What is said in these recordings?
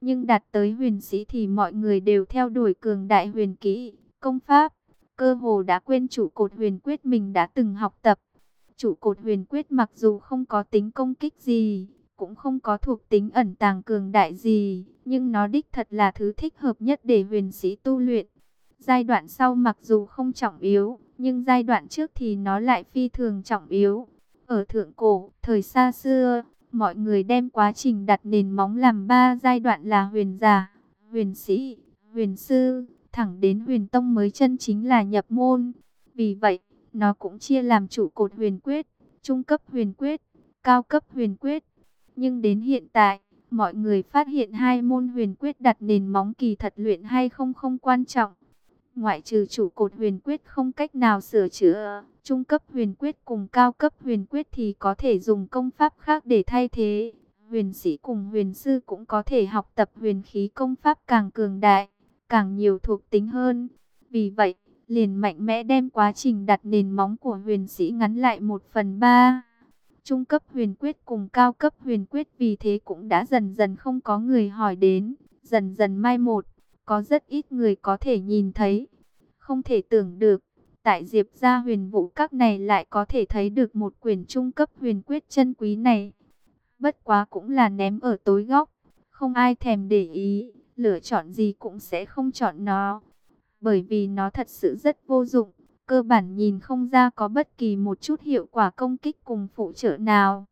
Nhưng đạt tới huyền sĩ thì mọi người đều theo đuổi cường đại huyền kỹ, công pháp, cơ hồ đã quên trụ cột huyền quyết mình đã từng học tập. Trụ cột huyền quyết mặc dù không có tính công kích gì, cũng không có thuộc tính ẩn tàng cường đại gì, nhưng nó đích thật là thứ thích hợp nhất để huyền sĩ tu luyện. Giai đoạn sau mặc dù không trọng yếu, nhưng giai đoạn trước thì nó lại phi thường trọng yếu. Ở thượng cổ, thời xa xưa, mọi người đem quá trình đặt nền móng làm 3 giai đoạn là huyền giả, huyền sĩ, huyền sư, thẳng đến huyền tông mới chân chính là nhập môn. Vì vậy, nó cũng chia làm trụ cột huyền quyết, trung cấp huyền quyết, cao cấp huyền quyết. Nhưng đến hiện tại, mọi người phát hiện hai môn huyền quyết đặt nền móng kỳ thật luyện hay không quan trọng. Ngoại trừ trụ cột huyền quyết không cách nào sửa chữa, trung cấp huyền quyết cùng cao cấp huyền quyết thì có thể dùng công pháp khác để thay thế. Huyền sĩ cùng huyền sư cũng có thể học tập huyền khí công pháp càng cường đại, càng nhiều thuộc tính hơn. Vì vậy, liền mạnh mẽ đem quá trình đặt nền móng của huyền sĩ ngắn lại 1/3. Trung cấp huyền quyết cùng cao cấp huyền quyết vì thế cũng đã dần dần không có người hỏi đến, dần dần mai một, có rất ít người có thể nhìn thấy. Không thể tưởng được, tại Diệp gia huyền vũ các này lại có thể thấy được một quyển trung cấp huyền quyết chân quý này. Bất quá cũng là ném ở tối góc, không ai thèm để ý, lựa chọn gì cũng sẽ không chọn nó. Bởi vì nó thật sự rất vô dụng, cơ bản nhìn không ra có bất kỳ một chút hiệu quả công kích cùng phụ trợ nào.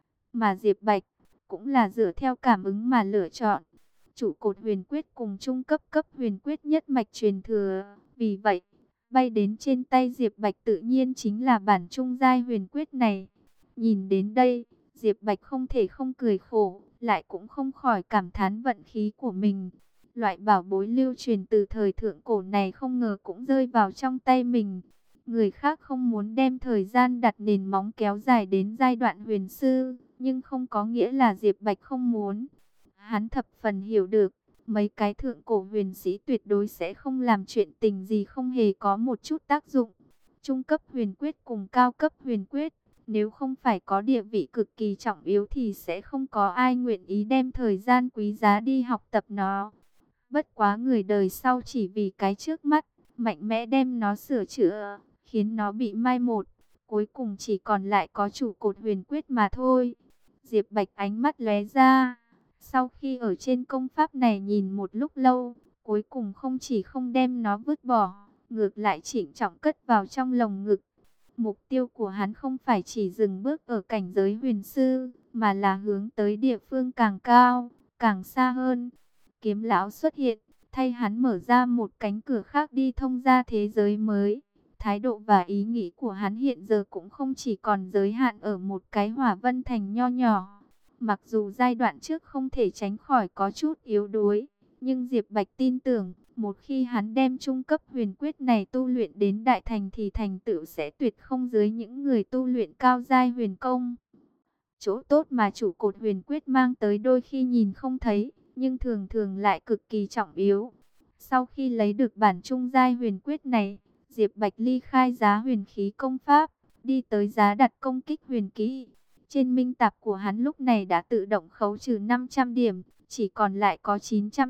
Mà Diệp Bạch cũng là dựa theo cảm ứng mà lựa chọn. Trụ cột huyền quyết cùng trung cấp cấp huyền quyết nhất mạch truyền thừa. Vì vậy, bay đến trên tay Diệp Bạch tự nhiên chính là bản trung giai huyền quyết này. Nhìn đến đây, Diệp Bạch không thể không cười khổ, lại cũng không khỏi cảm thán vận khí của mình. Loại bảo bối lưu truyền từ thời thượng cổ này không ngờ cũng rơi vào trong tay mình. Người khác không muốn đem thời gian đặt nền móng kéo dài đến giai đoạn huyền sư, nhưng không có nghĩa là Diệp Bạch không muốn. Hắn thập phần hiểu được, mấy cái thượng cổ huyền sĩ tuyệt đối sẽ không làm chuyện tình gì không hề có một chút tác dụng. Trung cấp huyền quyết cùng cao cấp huyền quyết, nếu không phải có địa vị cực kỳ trọng yếu thì sẽ không có ai nguyện ý đem thời gian quý giá đi học tập nó. Bất quá người đời sau chỉ vì cái trước mắt, mạnh mẽ đem nó sửa chữa, khiến nó bị mai một. Cuối cùng chỉ còn lại có trụ cột huyền quyết mà thôi. Diệp Bạch ánh mắt lóe ra. Sau khi ở trên công pháp này nhìn một lúc lâu, cuối cùng không chỉ không đem nó vứt bỏ, ngược lại chỉnh trọng cất vào trong lồng ngực. Mục tiêu của hắn không phải chỉ dừng bước ở cảnh giới huyền sư, mà là hướng tới địa phương càng cao, càng xa hơn. Kiếm lão xuất hiện, thay hắn mở ra một cánh cửa khác đi thông ra thế giới mới. Thái độ và ý nghĩ của hắn hiện giờ cũng không chỉ còn giới hạn ở một cái Hỏa Vân Thành nho nhỏ. Mặc dù giai đoạn trước không thể tránh khỏi có chút yếu đuối, nhưng Diệp Bạch tin tưởng, một khi hắn đem trung cấp huyền quyết này tu luyện đến đại thành thì thành tựu sẽ tuyệt không dưới những người tu luyện cao giai huyền công. Chỗ tốt mà trụ cột huyền quyết mang tới đôi khi nhìn không thấy, nhưng thường thường lại cực kỳ trọng yếu. Sau khi lấy được bản trung giai huyền quyết này, Diệp Bạch ly khai giá huyền khí công pháp, đi tới giá đặt công kích huyền kỹ. Trên minh tạp của hắn lúc này đã tự động khấu trừ 500 điểm, chỉ còn lại có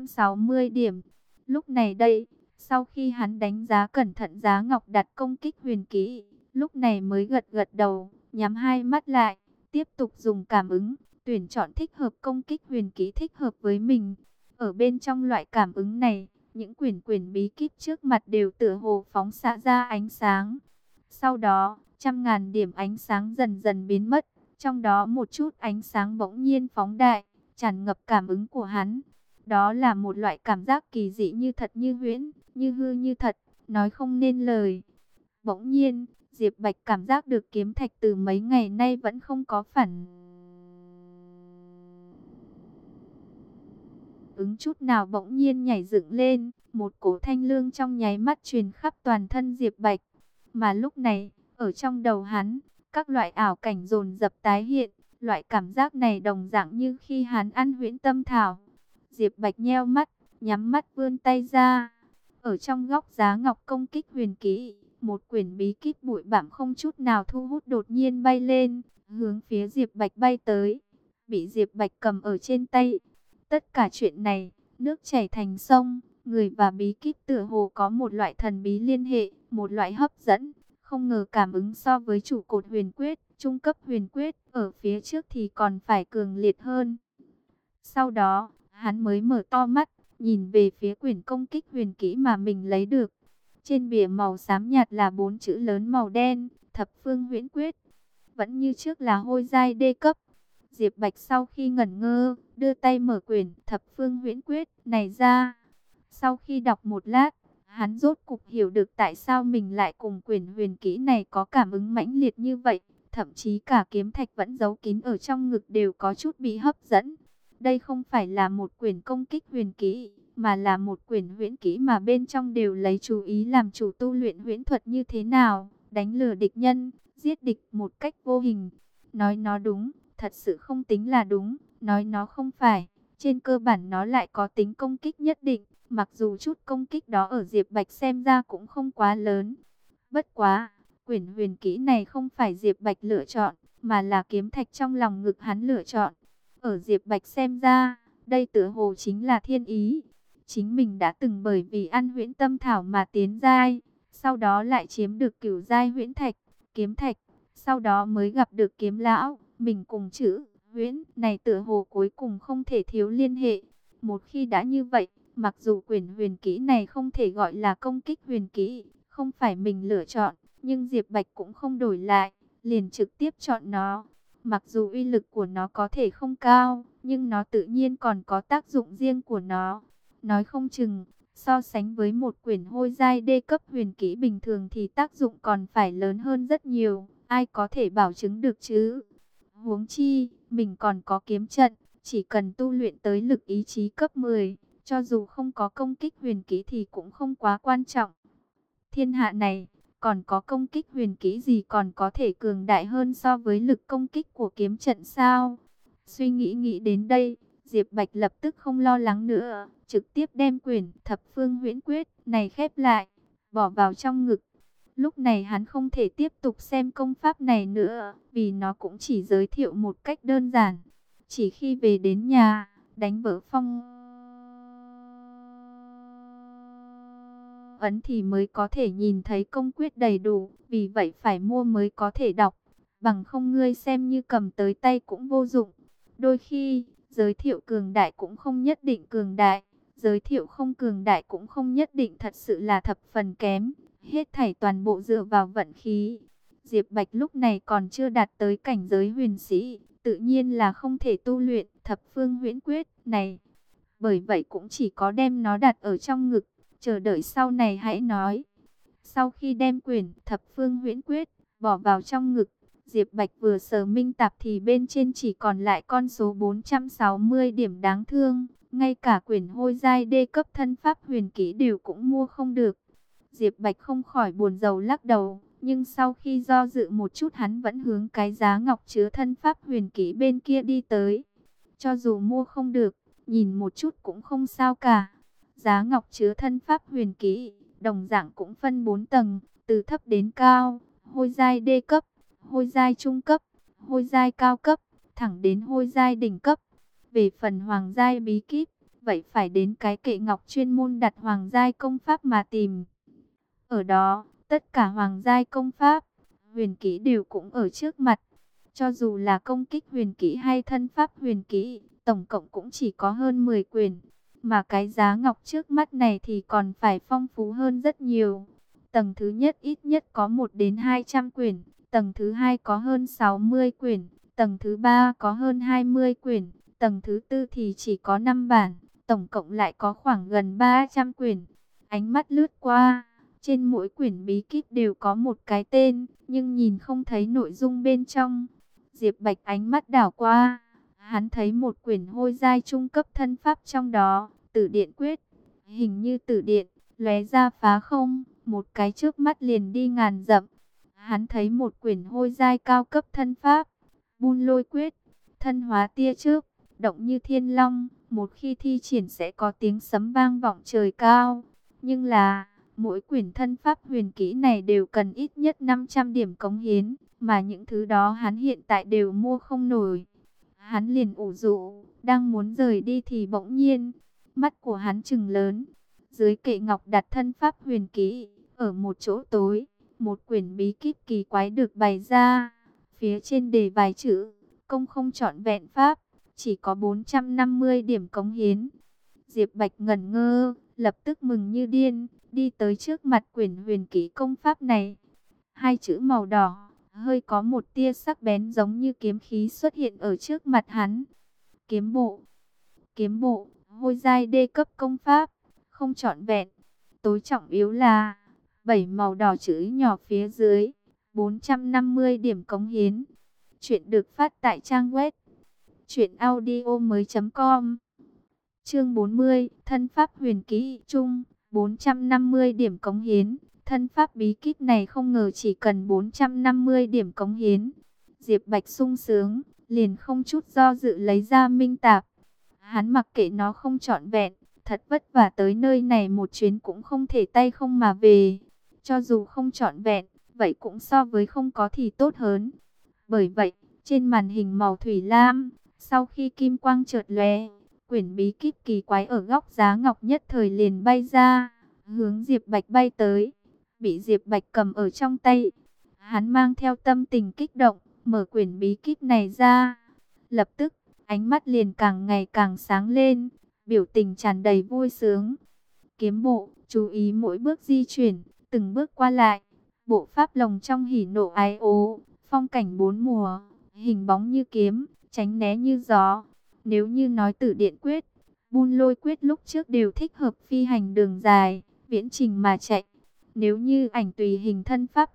960 điểm. Lúc này đây, sau khi hắn đánh giá cẩn thận giá ngọc đặt công kích huyền kỹ, lúc này mới gật gật đầu, nhắm hai mắt lại, tiếp tục dùng cảm ứng, tuyển chọn thích hợp công kích huyền kỹ thích hợp với mình. Ở bên trong loại cảm ứng này, những quyển quyển bí kíp trước mặt đều tựa hồ phóng xạ ra ánh sáng. Sau đó, trăm ngàn điểm ánh sáng dần dần biến mất, trong đó một chút ánh sáng bỗng nhiên phóng đại, tràn ngập cảm ứng của hắn. Đó là một loại cảm giác kỳ dị như thật như huyễn, như hư như thật, nói không nên lời. Bỗng nhiên, Diệp Bạch cảm giác được kiếm thạch từ mấy ngày nay vẫn không có phản ứng chút nào bỗng nhiên nhảy dựng lên, một cỗ thanh lương trong nháy mắt truyền khắp toàn thân Diệp Bạch. Mà lúc này, ở trong đầu hắn, các loại ảo cảnh dồn dập tái hiện, loại cảm giác này đồng dạng như khi hắn ăn huyễn tâm thảo. Diệp Bạch nheo mắt, nhắm mắt vươn tay ra. Ở trong góc giá ngọc công kích huyền kỹ, một quyển bí kíp bụi bặm không chút nào thu hút đột nhiên bay lên, hướng phía Diệp Bạch bay tới. Bị Diệp Bạch cầm ở trên tay. Tất cả chuyện này, nước chảy thành sông, người và bí kíp tựa hồ có một loại thần bí liên hệ, một loại hấp dẫn. Không ngờ cảm ứng so với trụ cột huyền quyết, trung cấp huyền quyết, ở phía trước thì còn phải cường liệt hơn. Sau đó, hắn mới mở to mắt, nhìn về phía quyển công kích huyền kỹ mà mình lấy được. Trên bìa màu xám nhạt là 4 chữ lớn màu đen, Thập Phương Huyễn Quyết. Vẫn như trước là hôi giai đê cấp. Diệp Bạch sau khi ngẩn ngơ, đưa tay mở quyển Thập Phương Huyễn Quyết này ra. Sau khi đọc một lát, hắn rốt cục hiểu được tại sao mình lại cùng quyển huyền kỹ này có cảm ứng mãnh liệt như vậy. Thậm chí cả kiếm thạch vẫn giấu kín ở trong ngực đều có chút bị hấp dẫn. Đây không phải là một quyển công kích huyền kỹ, mà là một quyển huyễn kỹ mà bên trong đều lấy chú ý làm chủ tu luyện huyễn thuật như thế nào, đánh lừa địch nhân, giết địch một cách vô hình. Nói nó đúng, thật sự không tính là đúng, nói nó không phải, trên cơ bản nó lại có tính công kích nhất định, mặc dù chút công kích đó ở Diệp Bạch xem ra cũng không quá lớn. Bất quá, quyển huyền kỹ này không phải Diệp Bạch lựa chọn, mà là kiếm thạch trong lòng ngực hắn lựa chọn. Ở Diệp Bạch xem ra, đây tựa hồ chính là thiên ý. Chính mình đã từng bởi vì ăn huyễn tâm thảo mà tiến giai, sau đó lại chiếm được cửu giai huyễn thạch, kiếm thạch, sau đó mới gặp được kiếm lão. Mình cùng chữ huyễn này tựa hồ cuối cùng không thể thiếu liên hệ. Một khi đã như vậy, mặc dù quyển huyền kỹ này không thể gọi là công kích huyền kỹ, không phải mình lựa chọn, nhưng Diệp Bạch cũng không đổi lại, liền trực tiếp chọn nó. Mặc dù uy lực của nó có thể không cao, nhưng nó tự nhiên còn có tác dụng riêng của nó. Nói không chừng, so sánh với một quyển hôi giai đê cấp huyền kỹ bình thường thì tác dụng còn phải lớn hơn rất nhiều. Ai có thể bảo chứng được chứ? Huống chi, mình còn có kiếm trận, chỉ cần tu luyện tới lực ý chí cấp 10, cho dù không có công kích huyền kỹ thì cũng không quá quan trọng. Thiên hạ này, còn có công kích huyền kỹ gì còn có thể cường đại hơn so với lực công kích của kiếm trận sao? Suy nghĩ đến đây, Diệp Bạch lập tức không lo lắng nữa, trực tiếp đem quyển Thập Phương Huyễn Quyết này khép lại, bỏ vào trong ngực. Lúc này hắn không thể tiếp tục xem công pháp này nữa, vì nó cũng chỉ giới thiệu một cách đơn giản. Chỉ khi về đến nhà, đánh vỡ phong ấn thì mới có thể nhìn thấy công quyết đầy đủ, vì vậy phải mua mới có thể đọc. Bằng không ngươi xem như cầm tới tay cũng vô dụng. Đôi khi, giới thiệu cường đại cũng không nhất định cường đại, giới thiệu không cường đại cũng không nhất định thật sự là thập phần kém. Hết thảy toàn bộ dựa vào vận khí. Diệp Bạch lúc này còn chưa đạt tới cảnh giới huyền sĩ, tự nhiên là không thể tu luyện Thập Phương Huyễn Quyết này. Bởi vậy cũng chỉ có đem nó đặt ở trong ngực, chờ đợi sau này hãy nói. Sau khi đem quyển Thập Phương Huyễn Quyết bỏ vào trong ngực, Diệp Bạch vừa sờ minh tạp thì bên trên chỉ còn lại con số 460 điểm đáng thương. Ngay cả quyển hôi giai đê cấp thân pháp huyền kỹ đều cũng mua không được. Diệp Bạch không khỏi buồn rầu lắc đầu, nhưng sau khi do dự một chút hắn vẫn hướng cái giá ngọc chứa thân pháp huyền kỹ bên kia đi tới. Cho dù mua không được, nhìn một chút cũng không sao cả. Giá ngọc chứa thân pháp huyền kỹ, đồng dạng cũng phân 4 tầng, từ thấp đến cao, hôi giai đê cấp, hôi giai trung cấp, hôi giai cao cấp, thẳng đến hôi giai đỉnh cấp. Về phần hoàng giai bí kíp, vậy phải đến cái kệ ngọc chuyên môn đặt hoàng giai công pháp mà tìm. Ở đó, tất cả hoàng giai công pháp, huyền kỹ đều cũng ở trước mặt. Cho dù là công kích huyền kỹ hay thân pháp huyền kỹ, tổng cộng cũng chỉ có hơn 10 quyển. Mà cái giá ngọc trước mắt này thì còn phải phong phú hơn rất nhiều. Tầng thứ nhất ít nhất có 1 đến 200 quyển, tầng thứ hai có hơn 60 quyển, tầng thứ ba có hơn 20 quyển, tầng thứ tư thì chỉ có 5 bản, tổng cộng lại có khoảng gần 300 quyển. Ánh mắt lướt qua, trên mỗi quyển bí kíp đều có một cái tên, nhưng nhìn không thấy nội dung bên trong. Diệp Bạch ánh mắt đảo qua, hắn thấy một quyển hôi giai trung cấp thân pháp trong đó, Tử Điện Quyết. Hình như tử điện, lóe ra phá không, một cái trước mắt liền đi ngàn dặm. Hắn thấy một quyển hôi giai cao cấp thân pháp, Bun Lôi Quyết, thân hóa tia chớp, động như thiên long, một khi thi triển sẽ có tiếng sấm vang vọng trời cao. Nhưng là, mỗi quyển thân pháp huyền kỹ này đều cần ít nhất 500 điểm cống hiến, mà những thứ đó hắn hiện tại đều mua không nổi. Hắn liền ủ rũ, đang muốn rời đi thì bỗng nhiên, mắt của hắn trừng lớn. Dưới kệ ngọc đặt thân pháp huyền kỹ, ở một chỗ tối, một quyển bí kíp kỳ quái được bày ra. Phía trên đề vài chữ, công không trọn vẹn pháp, chỉ có 450 điểm cống hiến. Diệp Bạch ngẩn ngơ, lập tức mừng như điên, đi tới trước mặt quyển huyền kỹ công pháp này. Hai chữ màu đỏ, hơi có một tia sắc bén giống như kiếm khí xuất hiện ở trước mặt hắn. Kiếm bộ, kiếm bộ, hôi giai đê cấp công pháp, không trọn vẹn. Tối trọng yếu là 7 màu đỏ chữ nhỏ phía dưới, 450 điểm cống hiến. Chuyện được phát tại trang web truyệnaudiomoi.com. Chương 40, thân pháp huyền kỹ chung, 450 điểm cống hiến. Thân pháp bí kíp này không ngờ chỉ cần 450 điểm cống hiến. Diệp Bạch sung sướng, liền không chút do dự lấy ra minh tạp. Hắn mặc kệ nó không trọn vẹn, thật vất vả tới nơi này một chuyến cũng không thể tay không mà về. Cho dù không trọn vẹn, vậy cũng so với không có thì tốt hơn. Bởi vậy, trên màn hình màu thủy lam, sau khi kim quang chợt lóe, quyển bí kíp kỳ quái ở góc giá ngọc nhất thời liền bay ra, hướng Diệp Bạch bay tới, bị Diệp Bạch cầm ở trong tay. Hắn mang theo tâm tình kích động, mở quyển bí kíp này ra. Lập tức, ánh mắt liền càng ngày càng sáng lên, biểu tình tràn đầy vui sướng. Kiếm bộ, chú ý mỗi bước di chuyển, từng bước qua lại. Bộ pháp lồng trong hỉ nộ ái ố, phong cảnh bốn mùa, hình bóng như kiếm, tránh né như gió. Nếu như nói Tử Điện quyết, Buôn Lôi quyết lúc trước đều thích hợp phi hành đường dài, viễn trình mà chạy. Nếu như Ảnh Tùy Hình thân pháp,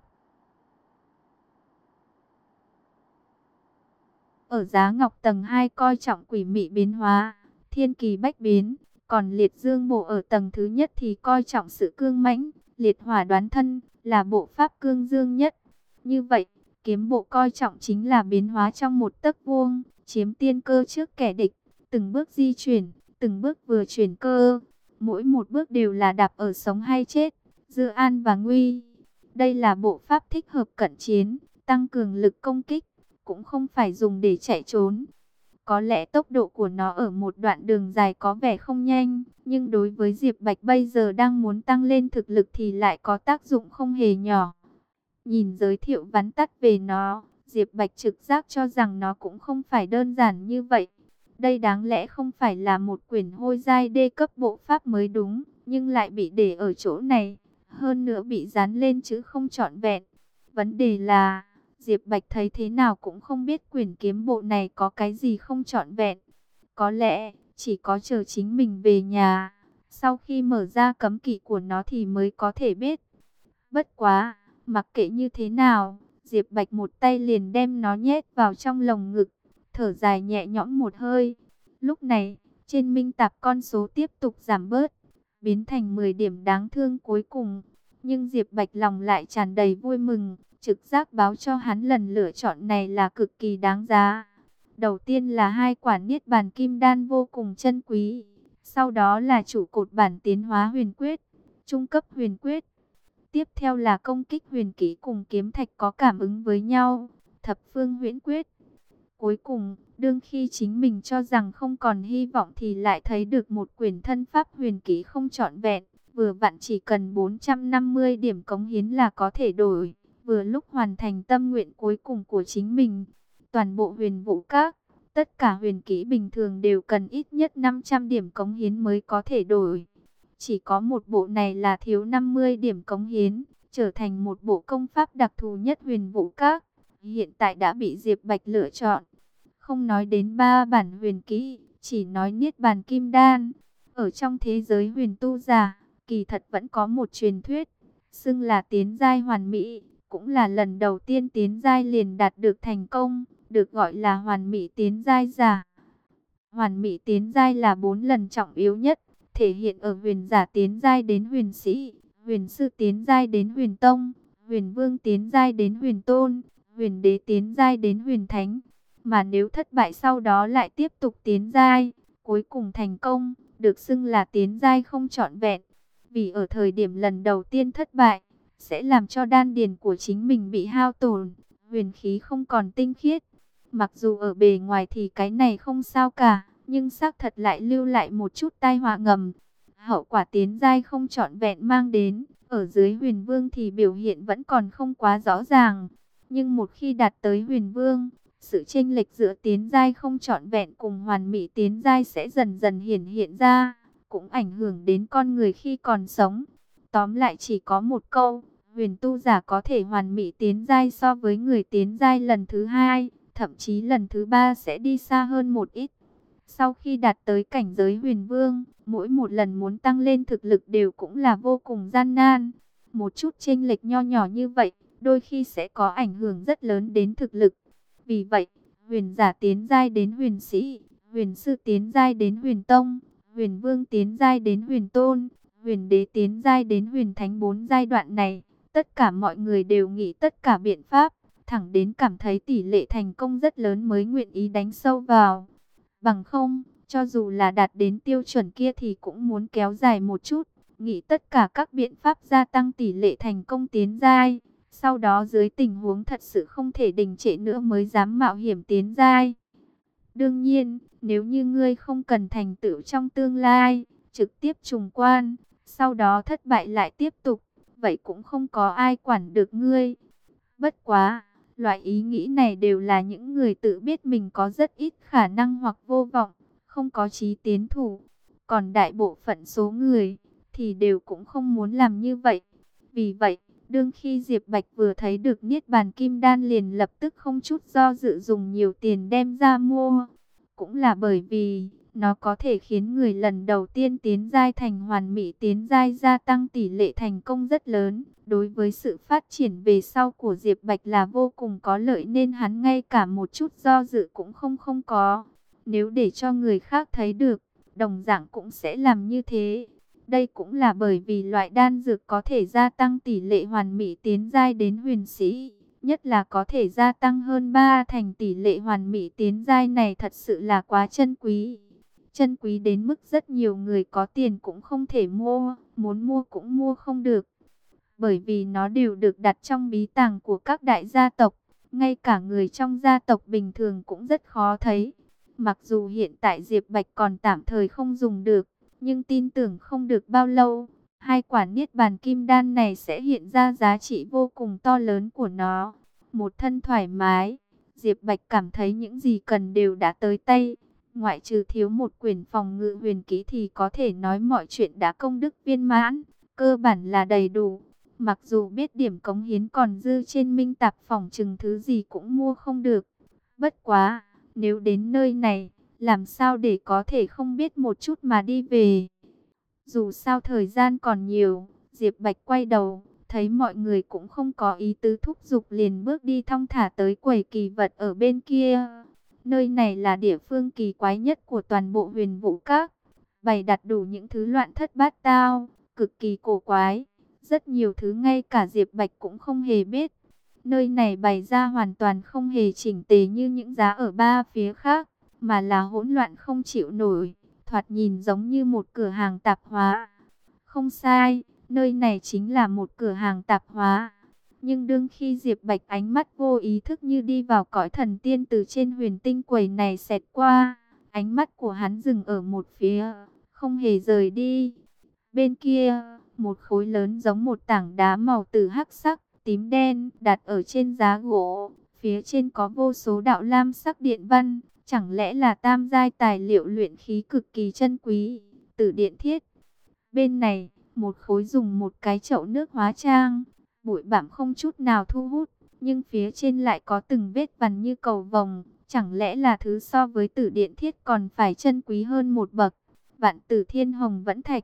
ở Giá Ngọc tầng 2 coi trọng quỷ mị biến hóa, thiên kỳ bách biến, còn Liệt Dương bộ ở tầng thứ nhất thì coi trọng sự cương mãnh, liệt hỏa đoán thân, là bộ pháp cương dương nhất. Như vậy, kiếm bộ coi trọng chính là biến hóa trong một tấc vuông, chiếm tiên cơ trước kẻ địch, từng bước di chuyển, từng bước vừa chuyển cơ, mỗi một bước đều là đạp ở sống hay chết, giữa an và nguy. Đây là bộ pháp thích hợp cận chiến, tăng cường lực công kích, cũng không phải dùng để chạy trốn. Có lẽ tốc độ của nó ở một đoạn đường dài có vẻ không nhanh, nhưng đối với Diệp Bạch bây giờ đang muốn tăng lên thực lực thì lại có tác dụng không hề nhỏ. Nhìn giới thiệu vắn tắt về nó, Diệp Bạch trực giác cho rằng nó cũng không phải đơn giản như vậy. Đây đáng lẽ không phải là một quyển hôi giai đê cấp bộ pháp mới đúng, nhưng lại bị để ở chỗ này, hơn nữa bị dán lên chữ không trọn vẹn. Vấn đề là, Diệp Bạch thấy thế nào cũng không biết quyển kiếm bộ này có cái gì không trọn vẹn. Có lẽ, chỉ có chờ chính mình về nhà, sau khi mở ra cấm kỵ của nó thì mới có thể biết. Bất quá, mặc kệ như thế nào, Diệp Bạch một tay liền đem nó nhét vào trong lồng ngực, thở dài nhẹ nhõm một hơi. Lúc này, trên minh tạp con số tiếp tục giảm bớt, biến thành 10 điểm đáng thương cuối cùng. Nhưng Diệp Bạch lòng lại tràn đầy vui mừng, trực giác báo cho hắn lần lựa chọn này là cực kỳ đáng giá. Đầu tiên là hai quả niết bàn kim đan vô cùng chân quý, sau đó là trụ cột bản tiến hóa huyền quyết, trung cấp huyền quyết. Tiếp theo là công kích huyền kỹ cùng kiếm thạch có cảm ứng với nhau, thập phương huyễn quyết. Cuối cùng, đương khi chính mình cho rằng không còn hy vọng thì lại thấy được một quyển thân pháp huyền kỹ không trọn vẹn, vừa vặn chỉ cần 450 điểm cống hiến là có thể đổi, vừa lúc hoàn thành tâm nguyện cuối cùng của chính mình. Toàn bộ Huyền Vũ Các, tất cả huyền kỹ bình thường đều cần ít nhất 500 điểm cống hiến mới có thể đổi. Chỉ có một bộ này là thiếu 50 điểm cống hiến, trở thành một bộ công pháp đặc thù nhất Huyền Vũ Các. Hiện tại đã bị Diệp Bạch lựa chọn. Không nói đến 3 bản huyền kỹ, chỉ nói niết bàn kim đan. Ở trong thế giới huyền tu giả, kỳ thật vẫn có một truyền thuyết, xưng là tiến giai hoàn mỹ, cũng là lần đầu tiên tiến giai liền đạt được thành công, được gọi là hoàn mỹ tiến giai giả. Hoàn mỹ tiến giai là 4 lần trọng yếu nhất, thể hiện ở huyền giả tiến giai đến huyền sĩ, huyền sư tiến giai đến huyền tông, huyền vương tiến giai đến huyền tôn, huyền đế tiến giai đến huyền thánh. Mà nếu thất bại sau đó lại tiếp tục tiến giai, cuối cùng thành công, được xưng là tiến giai không trọn vẹn. Vì ở thời điểm lần đầu tiên thất bại, sẽ làm cho đan điền của chính mình bị hao tổn, huyền khí không còn tinh khiết. Mặc dù ở bề ngoài thì cái này không sao cả, nhưng xác thật lại lưu lại một chút tai họa ngầm. Hậu quả tiến giai không trọn vẹn mang đến, ở dưới huyền vương thì biểu hiện vẫn còn không quá rõ ràng. Nhưng một khi đạt tới huyền vương, sự chênh lệch giữa tiến giai không trọn vẹn cùng hoàn mỹ tiến giai sẽ dần dần hiển hiện ra, cũng ảnh hưởng đến con người khi còn sống. Tóm lại chỉ có một câu, huyền tu giả có thể hoàn mỹ tiến giai so với người tiến giai lần thứ hai, thậm chí lần thứ ba sẽ đi xa hơn một ít. Sau khi đạt tới cảnh giới huyền vương, mỗi một lần muốn tăng lên thực lực đều cũng là vô cùng gian nan. Một chút chênh lệch nho nhỏ như vậy, đôi khi sẽ có ảnh hưởng rất lớn đến thực lực. Vì vậy, huyền giả tiến giai đến huyền sĩ, huyền sư tiến giai đến huyền tông, huyền vương tiến giai đến huyền tôn, huyền đế tiến giai đến huyền thánh, 4 giai đoạn này, tất cả mọi người đều nghĩ tất cả biện pháp, thẳng đến cảm thấy tỷ lệ thành công rất lớn mới nguyện ý đánh sâu vào. Bằng không, cho dù là đạt đến tiêu chuẩn kia thì cũng muốn kéo dài một chút, nghĩ tất cả các biện pháp gia tăng tỷ lệ thành công tiến giai. Sau đó dưới tình huống thật sự không thể đình trệ nữa mới dám mạo hiểm tiến giai. Đương nhiên, nếu như ngươi không cần thành tựu trong tương lai, trực tiếp trùng quan, sau đó thất bại lại tiếp tục, vậy cũng không có ai quản được ngươi. Bất quá, loại ý nghĩ này đều là những người tự biết mình có rất ít khả năng hoặc vô vọng, không có chí tiến thủ. Còn đại bộ phận số người thì đều cũng không muốn làm như vậy. Vì vậy, đương khi Diệp Bạch vừa thấy được Niết Bàn Kim Đan liền lập tức không chút do dự dùng nhiều tiền đem ra mua. Cũng là bởi vì nó có thể khiến người lần đầu tiên tiến giai thành hoàn mỹ tiến giai gia tăng tỷ lệ thành công rất lớn. Đối với sự phát triển về sau của Diệp Bạch là vô cùng có lợi nên hắn ngay cả một chút do dự cũng không có. Nếu để cho người khác thấy được, đồng dạng cũng sẽ làm như thế. Đây cũng là bởi vì loại đan dược có thể gia tăng tỷ lệ hoàn mỹ tiến giai đến huyền sĩ, nhất là có thể gia tăng hơn 3 thành tỷ lệ hoàn mỹ tiến giai này thật sự là quá chân quý. Chân quý đến mức rất nhiều người có tiền cũng không thể mua, muốn mua cũng mua không được. Bởi vì nó đều được đặt trong bí tàng của các đại gia tộc, ngay cả người trong gia tộc bình thường cũng rất khó thấy. Mặc dù hiện tại Diệp Bạch còn tạm thời không dùng được, nhưng tin tưởng không được bao lâu, hai quả Niết Bàn Kim Đan này sẽ hiện ra giá trị vô cùng to lớn của nó. Một thân thoải mái, Diệp Bạch cảm thấy những gì cần đều đã tới tay. Ngoại trừ thiếu một quyển phòng ngự huyền kỹ thì có thể nói mọi chuyện đã công đức viên mãn, cơ bản là đầy đủ. Mặc dù biết điểm cống hiến còn dư trên minh tạp phòng chừng thứ gì cũng mua không được. Bất quá, nếu đến nơi này, làm sao để có thể không biết một chút mà đi về. Dù sao thời gian còn nhiều, Diệp Bạch quay đầu, thấy mọi người cũng không có ý tứ thúc giục liền bước đi thong thả tới quầy kỳ vật ở bên kia. Nơi này là địa phương kỳ quái nhất của toàn bộ Huyền Vũ Các, bày đặt đủ những thứ loạn thất bát tao, cực kỳ cổ quái. Rất nhiều thứ ngay cả Diệp Bạch cũng không hề biết. Nơi này bày ra hoàn toàn không hề chỉnh tề như những giá ở ba phía khác, mà là hỗn loạn không chịu nổi, thoạt nhìn giống như một cửa hàng tạp hóa. Không sai, nơi này chính là một cửa hàng tạp hóa. Nhưng đương khi Diệp Bạch ánh mắt vô ý thức như đi vào cõi thần tiên từ trên huyền tinh quầy này xẹt qua, ánh mắt của hắn dừng ở một phía, không hề rời đi. Bên kia, một khối lớn giống một tảng đá màu tử hắc sắc, tím đen, đặt ở trên giá gỗ. Phía trên có vô số đạo lam sắc điện văn, chẳng lẽ là tam giai tài liệu luyện khí cực kỳ chân quý, Tử Điện Thiết. Bên này, một khối dùng một cái chậu nước hóa trang, bụi bặm không chút nào thu hút, nhưng phía trên lại có từng vết vằn như cầu vồng, chẳng lẽ là thứ so với Tử Điện Thiết còn phải chân quý hơn một bậc. Vạn Tử Thiên Hồng Vẫn Thạch.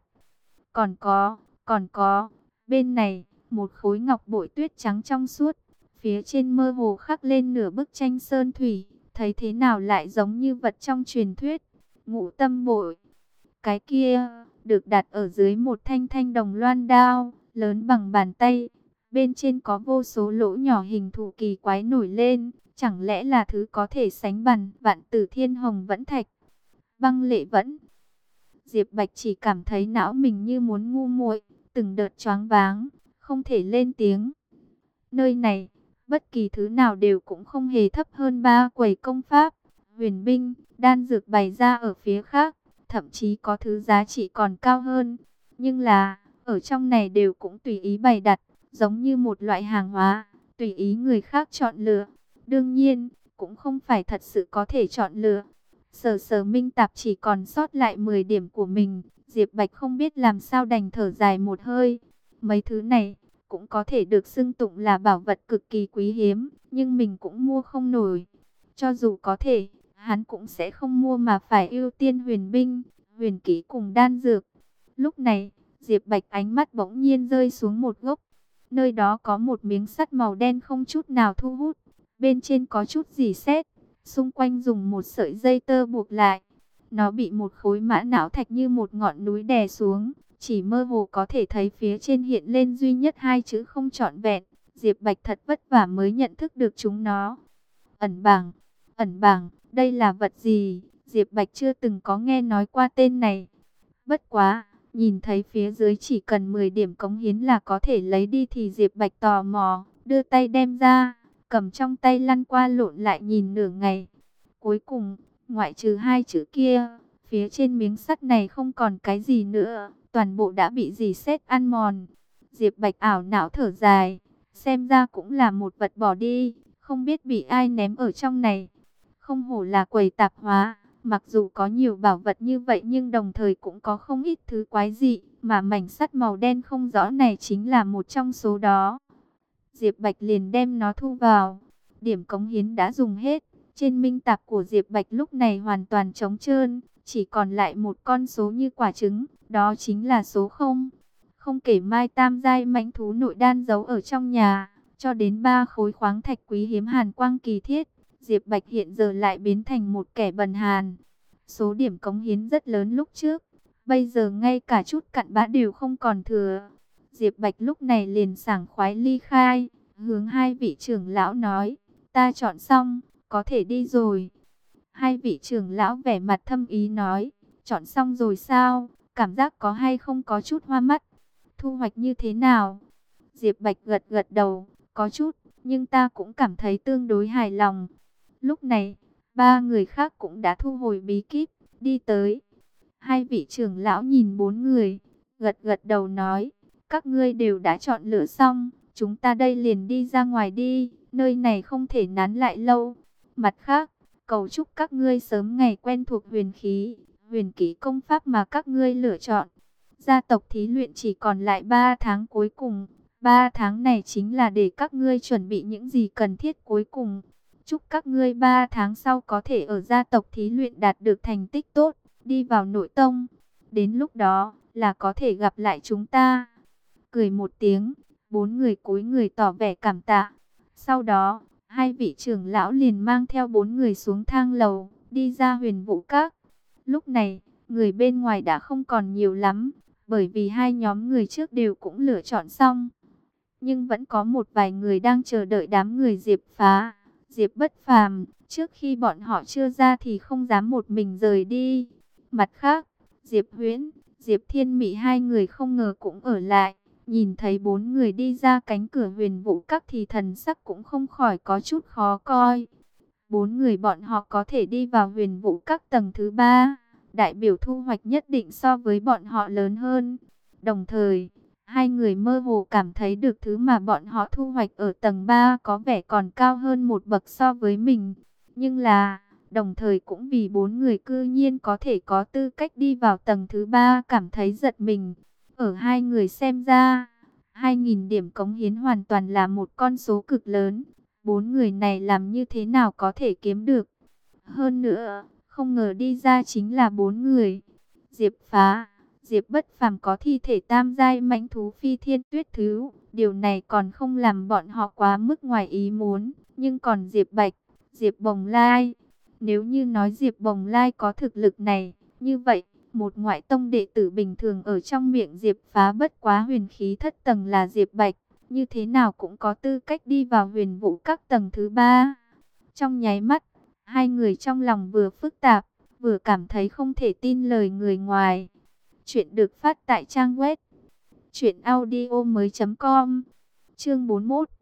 Còn có, bên này, một khối ngọc bội tuyết trắng trong suốt, phía trên mơ hồ khắc lên nửa bức tranh sơn thủy, thấy thế nào lại giống như vật trong truyền thuyết, Ngũ Tâm Bội. Cái kia, được đặt ở dưới một thanh thanh đồng loan đao, lớn bằng bàn tay, bên trên có vô số lỗ nhỏ hình thù kỳ quái nổi lên, chẳng lẽ là thứ có thể sánh bằng Vạn Tử Thiên Hồng Vẫn Thạch. Băng Lệ Vẫn. Diệp Bạch chỉ cảm thấy não mình như muốn ngu muội, từng đợt choáng váng, không thể lên tiếng. Nơi này, Bất kỳ thứ nào đều cũng không hề thấp hơn ba quầy công pháp, huyền binh, đan dược bày ra ở phía khác, thậm chí có thứ giá trị còn cao hơn. Nhưng là, ở trong này đều cũng tùy ý bày đặt, giống như một loại hàng hóa, tùy ý người khác chọn lựa. Đương nhiên, cũng không phải thật sự có thể chọn lựa. Sở Sở Minh Tạp chỉ còn sót lại 10 điểm của mình, Diệp Bạch không biết làm sao đành thở dài một hơi. Mấy thứ này cũng có thể được xưng tụng là bảo vật cực kỳ quý hiếm, nhưng mình cũng mua không nổi. Cho dù có thể, hắn cũng sẽ không mua mà phải ưu tiên huyền binh, huyền kỹ cùng đan dược. Lúc này, Diệp Bạch ánh mắt bỗng nhiên rơi xuống một gốc. Nơi đó có một miếng sắt màu đen không chút nào thu hút, bên trên có chút rỉ sét, xung quanh dùng một sợi dây tơ buộc lại. Nó bị một khối mã não thạch như một ngọn núi đè xuống, chỉ mơ hồ có thể thấy phía trên hiện lên duy nhất hai chữ không trọn vẹn. Diệp Bạch thật vất vả mới nhận thức được chúng nó. Ẩn bảng, đây là vật gì? Diệp Bạch chưa từng có nghe nói qua tên này. Bất quá, nhìn thấy phía dưới chỉ cần 10 điểm cống hiến là có thể lấy đi thì Diệp Bạch tò mò, đưa tay đem ra, cầm trong tay lăn qua lộn lại nhìn nửa ngày. Cuối cùng, ngoại trừ hai chữ kia, phía trên miếng sắt này không còn cái gì nữa, toàn bộ đã bị rỉ sét ăn mòn. Diệp Bạch ảo não thở dài, xem ra cũng là một vật bỏ đi, không biết bị ai ném ở trong này. Không hổ là quầy tạp hóa, mặc dù có nhiều bảo vật như vậy nhưng đồng thời cũng có không ít thứ quái dị, mà mảnh sắt màu đen không rõ này chính là một trong số đó. Diệp Bạch liền đem nó thu vào, điểm cống hiến đã dùng hết, trên minh tạp của Diệp Bạch lúc này hoàn toàn trống trơn, chỉ còn lại một con số như quả trứng, đó chính là số 0. Không kể mai tam giai mãnh thú nội đan giấu ở trong nhà, cho đến 3 khối khoáng thạch quý hiếm hàn quang kỳ thiết, Diệp Bạch hiện giờ lại biến thành một kẻ bần hàn. Số điểm cống hiến rất lớn lúc trước, bây giờ ngay cả chút cặn bã đều không còn thừa. Diệp Bạch lúc này liền sảng khoái ly khai, hướng hai vị trưởng lão nói, ta chọn xong, có thể đi rồi. Hai vị trưởng lão vẻ mặt thâm ý nói, chọn xong rồi sao, cảm giác có hay không có chút hoa mắt, thu hoạch như thế nào? Diệp Bạch gật gật đầu, có chút, nhưng ta cũng cảm thấy tương đối hài lòng. Lúc này, ba người khác cũng đã thu hồi bí kíp, đi tới. Hai vị trưởng lão nhìn bốn người, gật gật đầu nói, các ngươi đều đã chọn lựa xong, chúng ta đây liền đi ra ngoài đi, nơi này không thể nán lại lâu. Mặt khác, cầu chúc các ngươi sớm ngày quen thuộc huyền khí, huyền kỹ công pháp mà các ngươi lựa chọn. Gia tộc thí luyện chỉ còn lại 3 tháng cuối cùng, 3 tháng này chính là để các ngươi chuẩn bị những gì cần thiết cuối cùng. Chúc các ngươi 3 tháng sau có thể ở gia tộc thí luyện đạt được thành tích tốt, đi vào nội tông. Đến lúc đó là có thể gặp lại chúng ta. Cười một tiếng, bốn người cúi người tỏ vẻ cảm tạ. Sau đó, hai vị trưởng lão liền mang theo bốn người xuống thang lầu, đi ra Huyền Vũ Các. Lúc này, người bên ngoài đã không còn nhiều lắm, bởi vì hai nhóm người trước đều cũng lựa chọn xong. Nhưng vẫn có một vài người đang chờ đợi đám người Diệp Phá, Diệp Bất Phàm. Trước khi bọn họ chưa ra thì không dám một mình rời đi. Mặt khác, Diệp Huyễn, Diệp Thiên Mị hai người không ngờ cũng ở lại. Nhìn thấy bốn người đi ra cánh cửa Huyền Vũ Các thì thần sắc cũng không khỏi có chút khó coi. Bốn người bọn họ có thể đi vào Huyền Vũ Các tầng thứ 3, đại biểu thu hoạch nhất định so với bọn họ lớn hơn. Đồng thời, hai người mơ hồ cảm thấy được thứ mà bọn họ thu hoạch ở tầng 3 có vẻ còn cao hơn một bậc so với mình. Nhưng là, đồng thời cũng vì bốn người cư nhiên có thể có tư cách đi vào tầng thứ 3 cảm thấy giật mình. Ở hai người xem ra, 2.000 điểm cống hiến hoàn toàn là một con số cực lớn. Bốn người này làm như thế nào có thể kiếm được? Hơn nữa, không ngờ đi ra chính là bốn người. Diệp Phá, Diệp Bất Phàm có thi thể tam giai mãnh thú phi thiên tuyết thứ. Điều này còn không làm bọn họ quá mức ngoài ý muốn. Nhưng còn Diệp Bạch, Diệp Bồng Lai, nếu như nói Diệp Bồng Lai có thực lực này, như vậy, một ngoại tông đệ tử bình thường ở trong miệng Diệp Phá bất quá huyền khí thất tầng là Diệp Bạch, như thế nào cũng có tư cách đi vào Huyền Vũ Các tầng thứ 3. Trong nháy mắt, hai người trong lòng vừa phức tạp, vừa cảm thấy không thể tin lời người ngoài. Chuyện được phát tại trang web truyệnaudiomoi.com. Chương 41,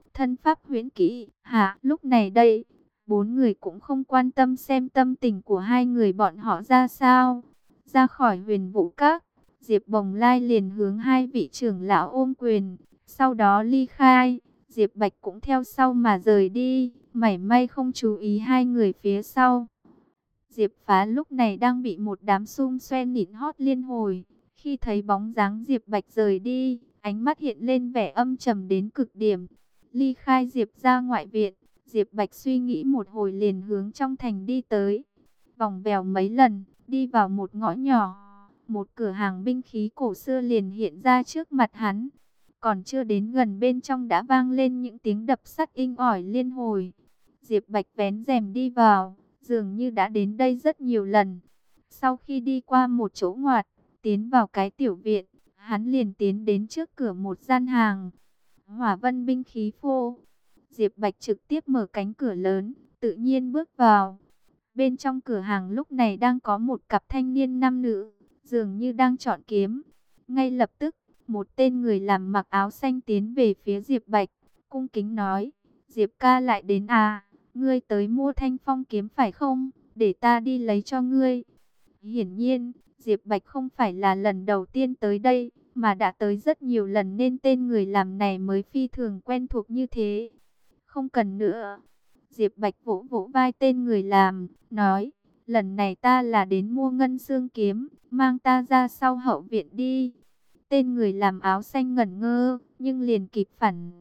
thân pháp huyễn kỹ. Hả, lúc này đây, bốn người cũng không quan tâm xem tâm tình của hai người bọn họ ra sao. Ra khỏi Huyền Vũ Các, Diệp Bồng Lai liền hướng hai vị trưởng lão ôm quyền, sau đó ly khai. Diệp Bạch cũng theo sau mà rời đi, mảy may không chú ý hai người phía sau. Diệp Phá lúc này đang bị một đám xung xoe nịn hót liên hồi. Khi thấy bóng dáng Diệp Bạch rời đi, ánh mắt hiện lên vẻ âm trầm đến cực điểm. Ly khai Diệp ra ngoại viện, Diệp Bạch suy nghĩ một hồi liền hướng trong thành đi tới. Vòng vèo mấy lần, đi vào một ngõ nhỏ. Một cửa hàng binh khí cổ xưa liền hiện ra trước mặt hắn. Còn chưa đến gần bên trong đã vang lên những tiếng đập sắt inh ỏi liên hồi. Diệp Bạch vén rèm đi vào, dường như đã đến đây rất nhiều lần. Sau khi đi qua một chỗ ngoặt, tiến vào cái tiểu viện, hắn liền tiến đến trước cửa một gian hàng. Hỏa Vân binh khí phô. Diệp Bạch trực tiếp mở cánh cửa lớn, tự nhiên bước vào. Bên trong cửa hàng lúc này đang có một cặp thanh niên nam nữ, dường như đang chọn kiếm. Ngay lập tức, một tên người làm mặc áo xanh tiến về phía Diệp Bạch, cung kính nói: Diệp ca lại đến à, ngươi tới mua Thanh Phong kiếm phải không? Để ta đi lấy cho ngươi. Hiển nhiên, Diệp Bạch không phải là lần đầu tiên tới đây, mà đã tới rất nhiều lần nên tên người làm này mới phi thường quen thuộc như thế. Không cần nữa. Diệp Bạch vỗ vỗ vai tên người làm, nói: lần này ta là đến mua ngân xương kiếm, mang ta ra sau hậu viện đi. Tên người làm áo xanh ngẩn ngơ, nhưng liền kịp phản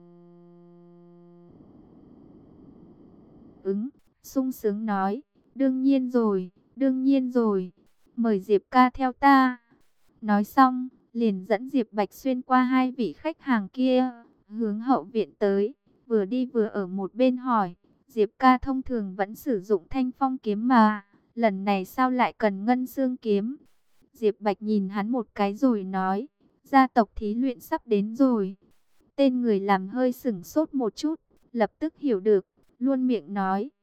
ứng, sung sướng nói: đương nhiên rồi, đương nhiên rồi, mời Diệp ca theo ta. Nói xong, liền dẫn Diệp Bạch xuyên qua hai vị khách hàng kia, hướng hậu viện tới, vừa đi vừa ở một bên hỏi: Diệp ca thông thường vẫn sử dụng Thanh Phong kiếm mà, lần này sao lại cần ngân xương kiếm? Diệp Bạch nhìn hắn một cái rồi nói: gia tộc thí luyện sắp đến rồi. Tên người làm hơi sửng sốt một chút, lập tức hiểu được, luôn miệng nói: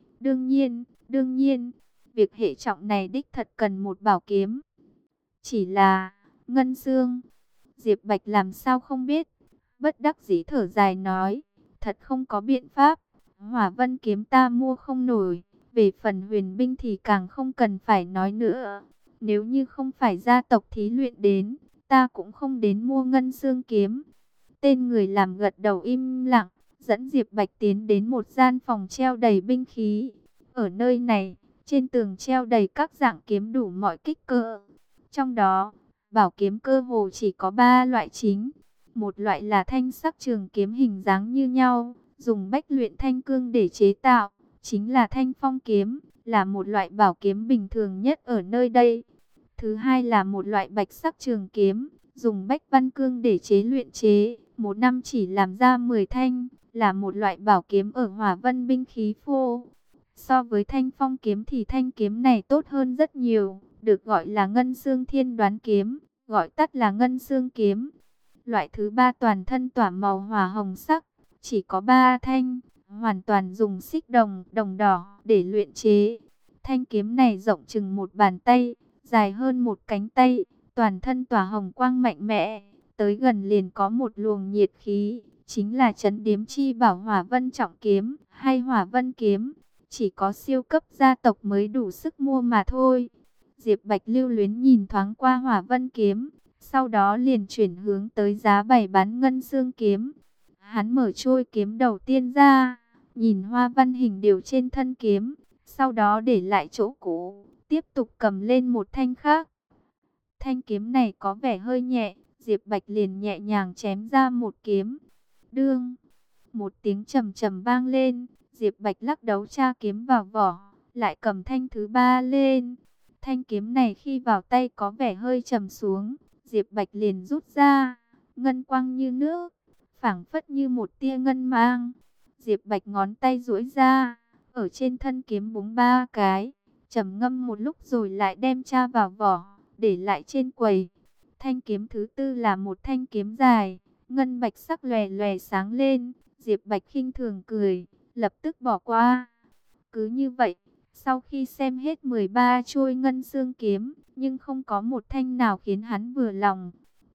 đương nhiên, việc hệ trọng này đích thật cần một bảo kiếm. Chỉ là, ngân xương, Diệp Bạch làm sao không biết, bất đắc dĩ thở dài nói: thật không có biện pháp, Hỏa Vân kiếm ta mua không nổi, về phần huyền binh thì càng không cần phải nói nữa. Nếu như không phải gia tộc thí luyện đến, ta cũng không đến mua ngân xương kiếm. Tên người làm gật đầu im lặng, dẫn Diệp Bạch tiến đến một gian phòng treo đầy binh khí. Ở nơi này, trên tường treo đầy các dạng kiếm đủ mọi kích cỡ. Trong đó, bảo kiếm cơ hồ chỉ có 3 loại chính. Một loại là thanh sắc trường kiếm hình dáng như nhau, dùng bách luyện thanh cương để chế tạo, chính là Thanh Phong kiếm, là một loại bảo kiếm bình thường nhất ở nơi đây. Thứ hai là một loại bạch sắc trường kiếm, dùng bách văn cương để luyện chế, một năm chỉ làm ra 10 thanh, là một loại bảo kiếm ở Hỏa Vân binh khí phô. So với Thanh Phong kiếm thì thanh kiếm này tốt hơn rất nhiều, được gọi là Ngân Xương Thiên Đoán kiếm, gọi tắt là Ngân Xương kiếm. Loại thứ ba toàn thân tỏa màu hỏa hồng sắc, chỉ có 3 thanh, hoàn toàn dùng xích đồng, đồng đỏ để luyện chế. Thanh kiếm này rộng chừng một bàn tay, dài hơn một cánh tay, toàn thân tỏa hồng quang mạnh mẽ, tới gần liền có một luồng nhiệt khí, chính là trấn điếm chi bảo Hỏa Vân trọng kiếm hay Hỏa Vân kiếm, chỉ có siêu cấp gia tộc mới đủ sức mua mà thôi. Diệp Bạch lưu luyến nhìn thoáng qua Hỏa Vân kiếm, sau đó liền chuyển hướng tới giá bày bán ngân xương kiếm. Hắn mở trôi kiếm đầu tiên ra, nhìn hoa văn hình điều trên thân kiếm, sau đó để lại chỗ cũ, tiếp tục cầm lên một thanh khác. Thanh kiếm này có vẻ hơi nhẹ, Diệp Bạch liền nhẹ nhàng chém ra một kiếm. Đương, một tiếng trầm trầm vang lên, Diệp Bạch lắc đấu tra kiếm vào vỏ, lại cầm thanh thứ ba lên. Thanh kiếm này khi vào tay có vẻ hơi trầm xuống, Diệp Bạch liền rút ra, ngân quang như nước, phảng phất như một tia ngân mang. Diệp Bạch ngón tay duỗi ra, ở trên thân kiếm búng 3 cái, trầm ngâm một lúc rồi lại đem tra vào vỏ, để lại trên quầy. Thanh kiếm thứ tư là một thanh kiếm dài, ngân bạch sắc lòe lòe sáng lên. Diệp Bạch khinh thường cười, lập tức bỏ qua. Cứ như vậy, sau khi xem hết 13 chuôi ngân xương kiếm, nhưng không có một thanh nào khiến hắn vừa lòng.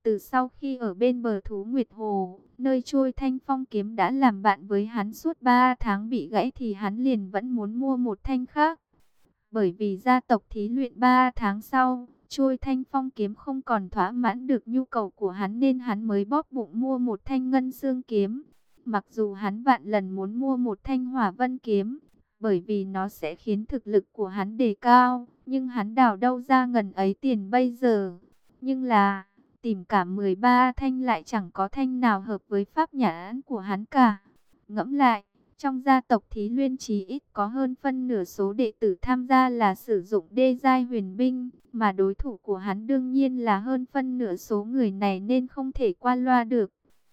Từ sau khi ở bên bờ Thú Nguyệt Hồ, nơi trôi thanh phong kiếm đã làm bạn với hắn suốt 3 tháng bị gãy thì hắn liền vẫn muốn mua một thanh khác. Bởi vì gia tộc thí luyện 3 tháng sau, trôi thanh phong kiếm không còn thỏa mãn được nhu cầu của hắn nên hắn mới bóp bụng mua một thanh ngân xương kiếm. Mặc dù hắn vạn lần muốn mua một thanh hỏa vân kiếm, bởi vì nó sẽ khiến thực lực của hắn đề cao, nhưng hắn đào đâu ra ngần ấy tiền bây giờ. Nhưng là, tìm cả 13 thanh lại chẳng có thanh nào hợp với pháp nhãn của hắn cả. Ngẫm lại, trong gia tộc Thí Luyên chí ít có hơn phân nửa số đệ tử tham gia là sử dụng đê giai huyền binh, mà đối thủ của hắn đương nhiên là hơn phân nửa số người này nên không thể qua loa được.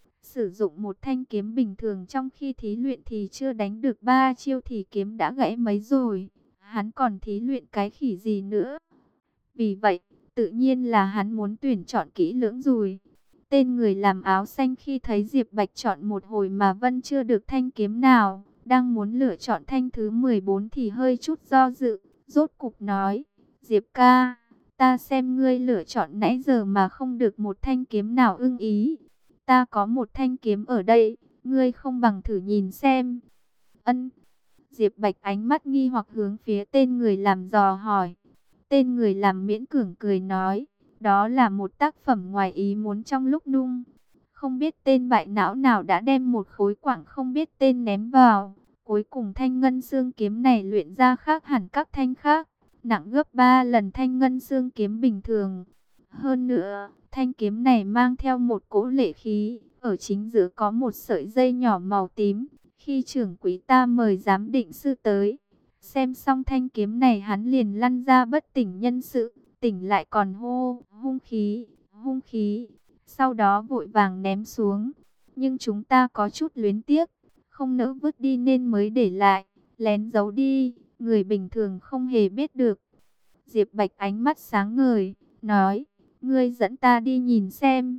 Sử dụng một thanh kiếm bình thường trong khi thí luyện thì chưa đánh được 3 chiêu thì kiếm đã gãy mấy rồi. Hắn còn thí luyện cái khỉ gì nữa. Vì vậy, tự nhiên là hắn muốn tuyển chọn kỹ lưỡng rồi. Tên người làm áo xanh khi thấy Diệp Bạch chọn một hồi mà vẫn chưa được thanh kiếm nào, đang muốn lựa chọn thanh thứ 14 thì hơi chút do dự, rốt cục nói: Diệp ca, ta xem ngươi lựa chọn nãy giờ mà không được một thanh kiếm nào ưng ý. Ta có một thanh kiếm ở đây, ngươi không bằng thử nhìn xem. Ân. Diệp Bạch ánh mắt nghi hoặc hướng phía tên người làm dò hỏi. Tên người làm miễn cưỡng cười nói, đó là một tác phẩm ngoài ý muốn trong lúc nung. Không biết tên bại não nào đã đem một khối quặng không biết tên ném vào. Cuối cùng thanh ngân xương kiếm này luyện ra khác hẳn các thanh khác, nặng gấp 3 lần thanh ngân xương kiếm bình thường. Hơn nữa, thanh kiếm này mang theo một cỗ lệ khí, ở chính giữa có một sợi dây nhỏ màu tím. Khi trưởng quý ta mời giám định sư tới, xem xong thanh kiếm này hắn liền lăn ra bất tỉnh nhân sự, tỉnh lại còn hô, hung khí, hung khí. Sau đó vội vàng ném xuống, nhưng chúng ta có chút luyến tiếc, không nỡ vứt đi nên mới để lại, lén giấu đi, người bình thường không hề biết được. Diệp Bạch ánh mắt sáng ngời, nói, ngươi dẫn ta đi nhìn xem.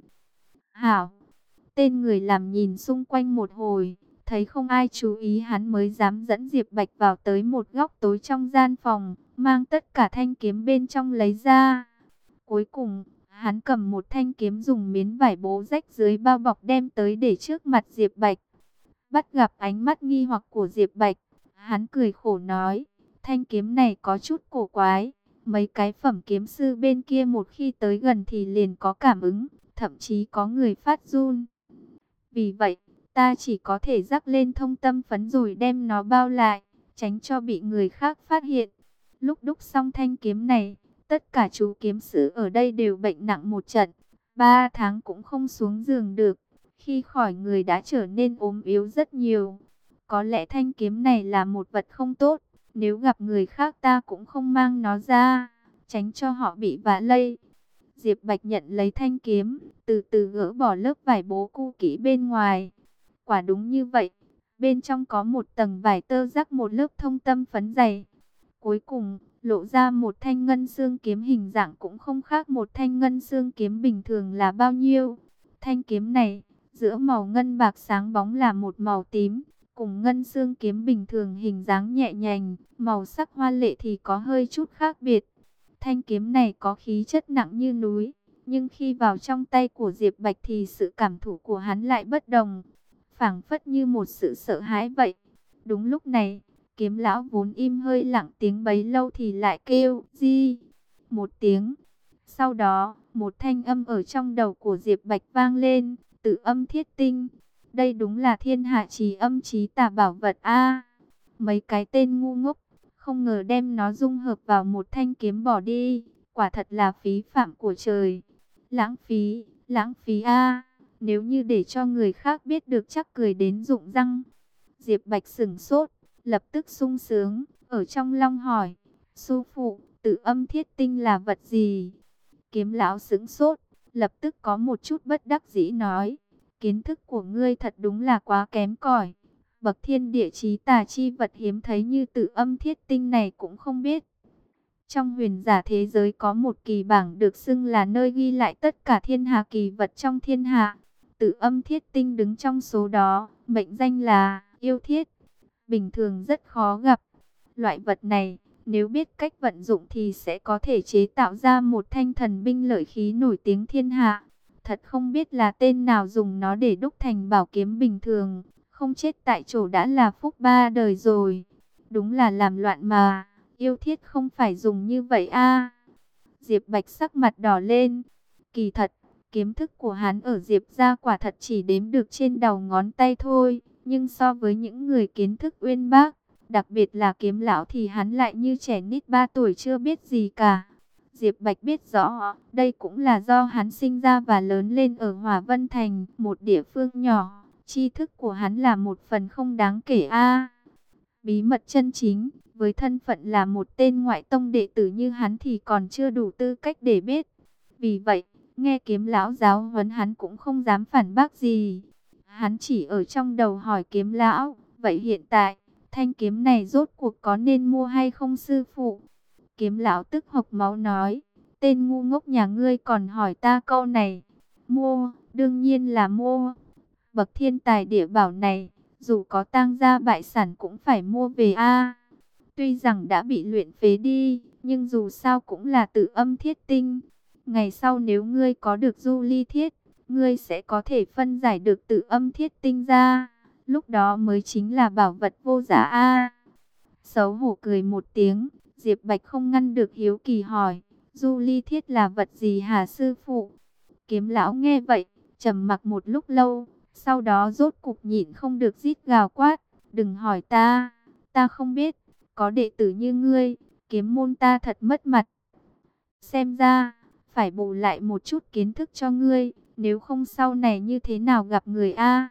Hảo. Tên người làm nhìn xung quanh một hồi, thấy không ai chú ý hắn mới dám dẫn Diệp Bạch vào tới một góc tối trong gian phòng, mang tất cả thanh kiếm bên trong lấy ra. Cuối cùng, hắn cầm một thanh kiếm dùng miếng vải bố rách dưới bao bọc đem tới để trước mặt Diệp Bạch. Bắt gặp ánh mắt nghi hoặc của Diệp Bạch, hắn cười khổ nói, thanh kiếm này có chút cổ quái. Mấy cái phẩm kiếm sư bên kia một khi tới gần thì liền có cảm ứng, thậm chí có người phát run. Vì vậy, ta chỉ có thể rắc lên thông tâm phấn rồi đem nó bao lại, tránh cho bị người khác phát hiện. Lúc đúc xong thanh kiếm này, tất cả chú kiếm sư ở đây đều bệnh nặng một trận, 3 tháng cũng không xuống giường được. Khi khỏi người đã trở nên ốm yếu rất nhiều. Có lẽ thanh kiếm này là một vật không tốt, nếu gặp người khác ta cũng không mang nó ra, tránh cho họ bị vạ lây. Diệp Bạch nhận lấy thanh kiếm, từ từ gỡ bỏ lớp vải bố cũ kỹ bên ngoài. Quả đúng như vậy, bên trong có một tầng vải tơ rắc một lớp thông tâm phấn dày. Cuối cùng, lộ ra một thanh ngân xương kiếm hình dạng cũng không khác một thanh ngân xương kiếm bình thường là bao nhiêu. Thanh kiếm này, giữa màu ngân bạc sáng bóng là một màu tím, cùng ngân xương kiếm bình thường hình dáng nhẹ nhàng, màu sắc hoa lệ thì có hơi chút khác biệt. Thanh kiếm này có khí chất nặng như núi, nhưng khi vào trong tay của Diệp Bạch thì sự cảm thụ của hắn lại bất đồng, phảng phất như một sự sợ hãi vậy. Đúng lúc này, kiếm lão vốn im hơi lặng tiếng bấy lâu thì lại kêu, di, một tiếng. Sau đó, một thanh âm ở trong đầu của Diệp Bạch vang lên, Tự Âm Thiết Tinh. Đây đúng là thiên hạ chí âm chí tà bảo vật a. Mấy cái tên ngu ngốc, không ngờ đem nó dung hợp vào một thanh kiếm bỏ đi, quả thật là phí phạm của trời. Lãng phí a, nếu như để cho người khác biết được chắc cười đến rụng răng. Diệp Bạch sững sốt, lập tức sung sướng, ở trong lòng hỏi, sư phụ, Tự Âm Thiết Tinh là vật gì? Kiếm lão sững sốt, lập tức có một chút bất đắc dĩ nói, kiến thức của ngươi thật đúng là quá kém cỏi. Bậc thiên địa chí tà chi vật hiếm thấy như Tự Âm Thiết Tinh này cũng không biết. Trong huyền giả thế giới có một kỳ bảng được xưng là nơi ghi lại tất cả thiên hà kỳ vật trong thiên hạ. Tự Âm Thiết Tinh đứng trong số đó, mệnh danh là yêu thiết. Bình thường rất khó gặp. Loại vật này, nếu biết cách vận dụng thì sẽ có thể chế tạo ra một thanh thần binh lợi khí nổi tiếng thiên hạ. thật không biết là tên nào dùng nó để đúc thành bảo kiếm bình thường, không chết tại chỗ đã là phúc ba đời rồi. Đúng là làm loạn mà, yêu thiết không phải dùng như vậy a. Diệp Bạch sắc mặt đỏ lên. Kỳ thật, kiếm thức của hắn ở Diệp gia quả thật chỉ đếm được trên đầu ngón tay thôi, nhưng so với những người kiến thức uyên bác, đặc biệt là kiếm lão thì hắn lại như trẻ nít 3 tuổi chưa biết gì cả. Diệp Bạch biết rõ, đây cũng là do hắn sinh ra và lớn lên ở Hỏa Vân Thành, một địa phương nhỏ, tri thức của hắn là một phần không đáng kể a. Bí mật chân chính, với thân phận là một tên ngoại tông đệ tử như hắn thì còn chưa đủ tư cách để biết. Vì vậy, nghe kiếm lão giáo huấn hắn cũng không dám phản bác gì. Hắn chỉ ở trong đầu hỏi kiếm lão, vậy hiện tại, thanh kiếm này rốt cuộc có nên mua hay không sư phụ? Kiếm lão tức hộc máu nói, tên ngu ngốc nhà ngươi còn hỏi ta câu này. Mua, đương nhiên là mua. Bậc thiên tài địa bảo này, dù có tang gia bại sản cũng phải mua về a. Tuy rằng đã bị luyện phế đi, nhưng dù sao cũng là tự âm thiết tinh. Ngày sau nếu ngươi có được du ly thiết, ngươi sẽ có thể phân giải được tự âm thiết tinh ra. Lúc đó mới chính là bảo vật vô giá a. Xấu hổ cười một tiếng, Diệp Bạch không ngăn được hiếu kỳ hỏi, du ly thiết là vật gì hả sư phụ? Kiếm lão nghe vậy, trầm mặc một lúc lâu, sau đó rốt cục nhịn không được rít gào quát, đừng hỏi ta, ta không biết, có đệ tử như ngươi, kiếm môn ta thật mất mặt. Xem ra, phải bù lại một chút kiến thức cho ngươi, nếu không sau này như thế nào gặp người a?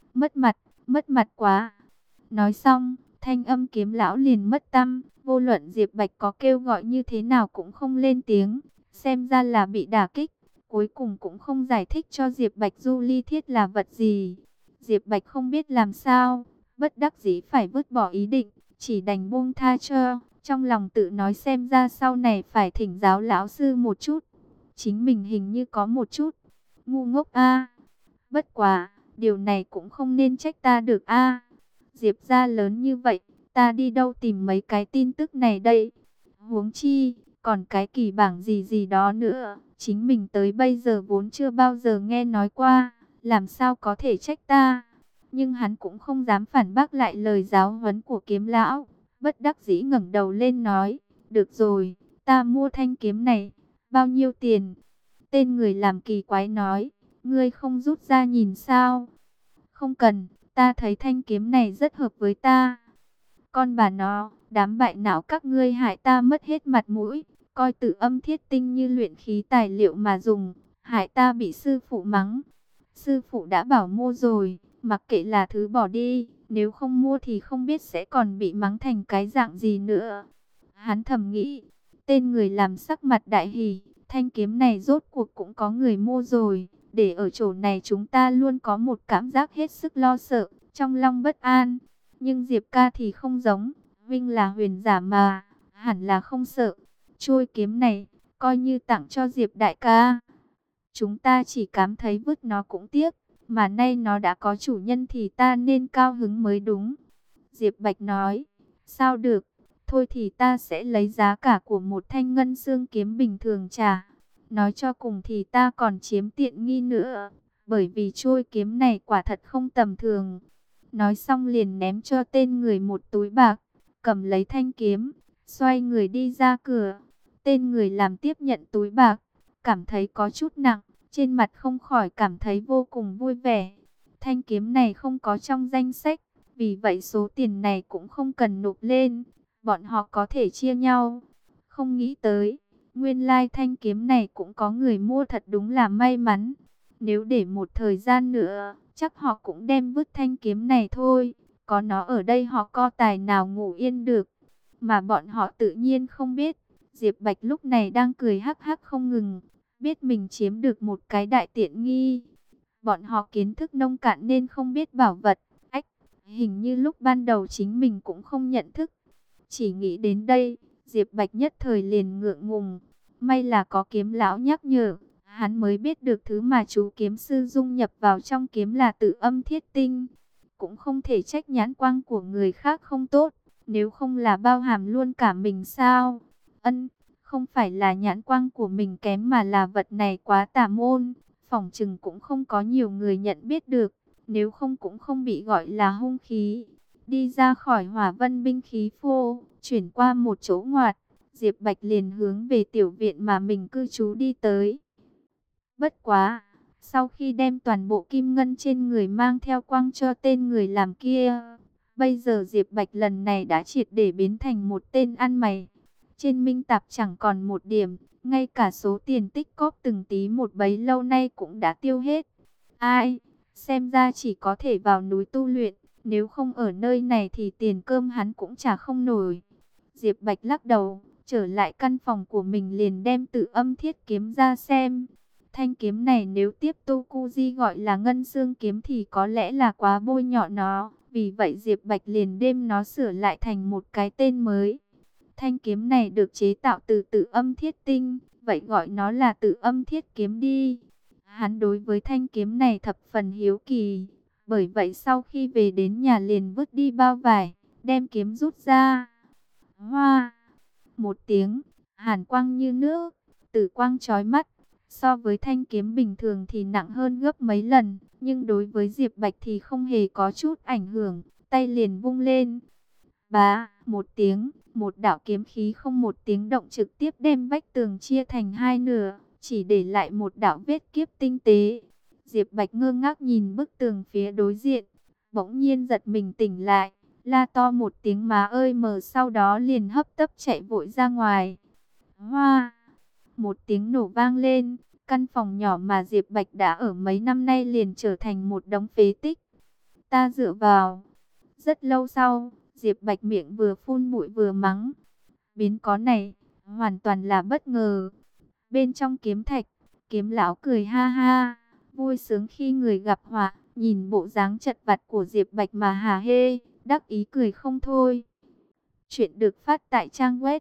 Mất mặt quá. Nói xong, thanh âm kiếm lão liền mất tăm, vô luận Diệp Bạch có kêu gọi như thế nào cũng không lên tiếng, xem ra là bị đả kích. Cuối cùng cũng không giải thích cho Diệp Bạch du ly thiết là vật gì. Diệp Bạch không biết làm sao, bất đắc dĩ phải vứt bỏ ý định, chỉ đành buông tha cho. Trong lòng tự nói xem ra sau này phải thỉnh giáo lão sư một chút. Chính mình hình như có một chút ngu ngốc a. Bất quá, điều này cũng không nên trách ta được a. Diệp gia lớn như vậy, ta đi đâu tìm mấy cái tin tức này đây? Huống chi, còn cái kỳ bảng gì gì đó nữa, chính mình tới bây giờ vốn chưa bao giờ nghe nói qua, làm sao có thể trách ta? Nhưng hắn cũng không dám phản bác lại lời giáo huấn của kiếm lão, bất đắc dĩ ngẩng đầu lên nói, được rồi, ta mua thanh kiếm này, bao nhiêu tiền? Tên người làm kỳ quái nói, ngươi không rút ra nhìn sao? Không cần, ta thấy thanh kiếm này rất hợp với ta. Con bà nó, đám bại não các ngươi hại ta mất hết mặt mũi, coi tự âm thiết tinh như luyện khí tài liệu mà dùng, hại ta bị sư phụ mắng. Sư phụ đã bảo mua rồi, mặc kệ là thứ bỏ đi, nếu không mua thì không biết sẽ còn bị mắng thành cái dạng gì nữa. Hắn thầm nghĩ, tên người làm sắc mặt đại hỉ, thanh kiếm này rốt cuộc cũng có người mua rồi, để ở chỗ này chúng ta luôn có một cảm giác hết sức lo sợ, trong lòng bất an. Nhưng Diệp ca thì không giống, Vinh là huyền giả mà, hẳn là không sợ. Trôi kiếm này, coi như tặng cho Diệp đại ca. Chúng ta chỉ cảm thấy vứt nó cũng tiếc, mà nay nó đã có chủ nhân thì ta nên cao hứng mới đúng. Diệp Bạch nói, sao được, thôi thì ta sẽ lấy giá cả của một thanh ngân xương kiếm bình thường trả. Nói cho cùng thì ta còn chiếm tiện nghi nữa, bởi vì trôi kiếm này quả thật không tầm thường. Nói xong liền ném cho tên người một túi bạc, cầm lấy thanh kiếm, xoay người đi ra cửa. Tên người làm tiếp nhận túi bạc, cảm thấy có chút nặng, trên mặt không khỏi cảm thấy vô cùng vui vẻ. Thanh kiếm này không có trong danh sách, vì vậy số tiền này cũng không cần nộp lên, bọn họ có thể chia nhau. Không nghĩ tới, nguyên lai thanh kiếm này cũng có người mua, thật đúng là may mắn. Nếu để một thời gian nữa, chắc họ cũng đem vứt thanh kiếm này thôi. Có nó ở đây họ co tài nào ngủ yên được. Mà bọn họ tự nhiên không biết, Diệp Bạch lúc này đang cười hắc hắc không ngừng, biết mình chiếm được một cái đại tiện nghi. Bọn họ kiến thức nông cạn nên không biết bảo vật. Ách, hình như lúc ban đầu chính mình cũng không nhận thức. Chỉ nghĩ đến đây, Diệp Bạch nhất thời liền ngượng ngùng. May là có kiếm lão nhắc nhở, hắn mới biết được thứ mà chú kiếm sư dung nhập vào trong kiếm là tự âm thiết tinh. Cũng không thể trách nhãn quang của người khác không tốt, nếu không là bao hàm luôn cả mình sao? Ân, không phải là nhãn quang của mình kém mà là vật này quá tà môn, phỏng chừng cũng không có nhiều người nhận biết được, nếu không cũng không bị gọi là hung khí. Đi ra khỏi Hỏa Vân binh khí phô, chuyển qua một chỗ ngoặt, Diệp Bạch liền hướng về tiểu viện mà mình cư trú đi tới. Bất quá, sau khi đem toàn bộ kim ngân trên người mang theo quăng cho tên người làm kia, bây giờ Diệp Bạch lần này đã triệt để biến thành một tên ăn mày. Trên minh tạp chẳng còn một điểm, ngay cả số tiền tích cóp từng tí một bấy lâu nay cũng đã tiêu hết. Ai, xem ra chỉ có thể vào núi tu luyện, nếu không ở nơi này thì tiền cơm hắn cũng trả không nổi. Diệp Bạch lắc đầu, trở lại căn phòng của mình liền đem Tự Âm Thiết kiếm ra xem. Thanh kiếm này nếu tiếp Tu Cu Di gọi là Ngân Xương kiếm thì có lẽ là quá bôi nhọ nó. Vì vậy Diệp Bạch liền đem nó sửa lại thành một cái tên mới. Thanh kiếm này được chế tạo từ Tự Âm Thiết tinh, vậy gọi nó là Tự Âm Thiết kiếm đi. Hắn đối với thanh kiếm này thập phần hiếu kỳ, bởi vậy sau khi về đến nhà liền vứt đi bao vải, đem kiếm rút ra. Hoa! Một tiếng, hàn quang như nước, tử quang chói mắt. So với thanh kiếm bình thường thì nặng hơn gấp mấy lần, nhưng đối với Diệp Bạch thì không hề có chút ảnh hưởng, tay liền vung lên. Bá, một tiếng, một đạo kiếm khí không một tiếng động trực tiếp đem vách tường chia thành hai nửa, chỉ để lại một đạo vết kiếp tinh tế. Diệp Bạch ngơ ngác nhìn bức tường phía đối diện, bỗng nhiên giật mình tỉnh lại, la to một tiếng má ơi mờ, sau đó liền hấp tấp chạy vội ra ngoài. Hoa! Một tiếng nổ vang lên, căn phòng nhỏ mà Diệp Bạch đã ở mấy năm nay liền trở thành một đống phế tích. Ta dựa vào. Rất lâu sau, Diệp Bạch miệng vừa phun bụi vừa mắng. Biến có này, hoàn toàn là bất ngờ. Bên trong kiếm thạch, kiếm lão cười ha ha, vui sướng khi người gặp họa, nhìn bộ dáng chật vật của Diệp Bạch mà hả hê, đắc ý cười không thôi. Chuyện được phát tại trang web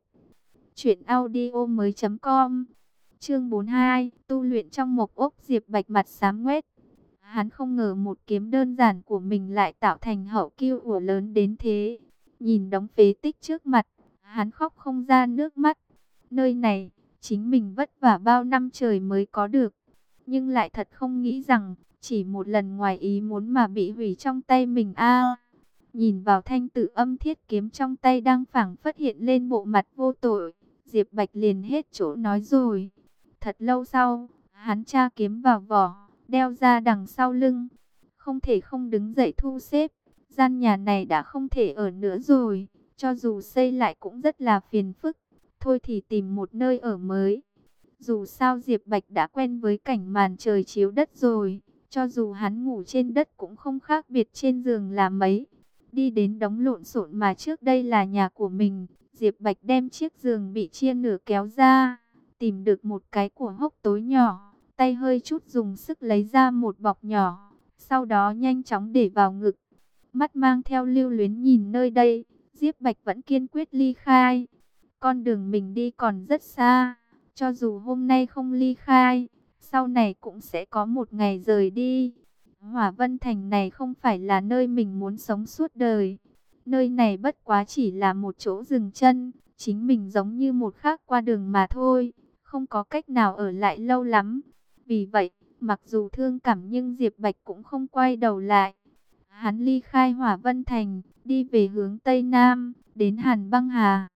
truyệnaudiomoi.com. Chương 42, tu luyện trong mộc ốc. Diệp Bạch mặt xám ngoét. Hắn không ngờ một kiếm đơn giản của mình lại tạo thành hậu kiêu ủa lớn đến thế. Nhìn đống phế tích trước mặt, hắn khóc không ra nước mắt. Nơi này, chính mình vất vả bao năm trời mới có được. Nhưng lại thật không nghĩ rằng, chỉ một lần ngoài ý muốn mà bị hủy trong tay mình a. Nhìn vào thanh Tự Âm Thiết kiếm trong tay đang phảng phất hiện lên bộ mặt vô tội, Diệp Bạch liền hết chỗ nói rồi. Thật lâu sau, hắn tra kiếm vào vỏ, đeo ra đằng sau lưng. Không thể không đứng dậy thu xếp. Gian nhà này đã không thể ở nữa rồi. Cho dù xây lại cũng rất là phiền phức. Thôi thì tìm một nơi ở mới. Dù sao Diệp Bạch đã quen với cảnh màn trời chiếu đất rồi. Cho dù hắn ngủ trên đất cũng không khác biệt trên giường là mấy. Đi đến đống lộn xộn mà trước đây là nhà của mình. Diệp Bạch đem chiếc giường bị chia nửa kéo ra. Tìm được một cái của hốc tối nhỏ, tay hơi chút dùng sức lấy ra một bọc nhỏ, sau đó nhanh chóng để vào ngực. Mắt mang theo lưu luyến nhìn nơi đây, Diệp Bạch vẫn kiên quyết ly khai. Con đường mình đi còn rất xa, cho dù hôm nay không ly khai, sau này cũng sẽ có một ngày rời đi. Hỏa Vân Thành này không phải là nơi mình muốn sống suốt đời. Nơi này bất quá chỉ là một chỗ dừng chân, chính mình giống như một khác qua đường mà thôi, không có cách nào ở lại lâu lắm. Vì vậy, mặc dù thương cảm nhưng Diệp Bạch cũng không quay đầu lại. Hắn ly khai Hỏa Vân Thành, đi về hướng Tây Nam, đến Hàn Băng Hà.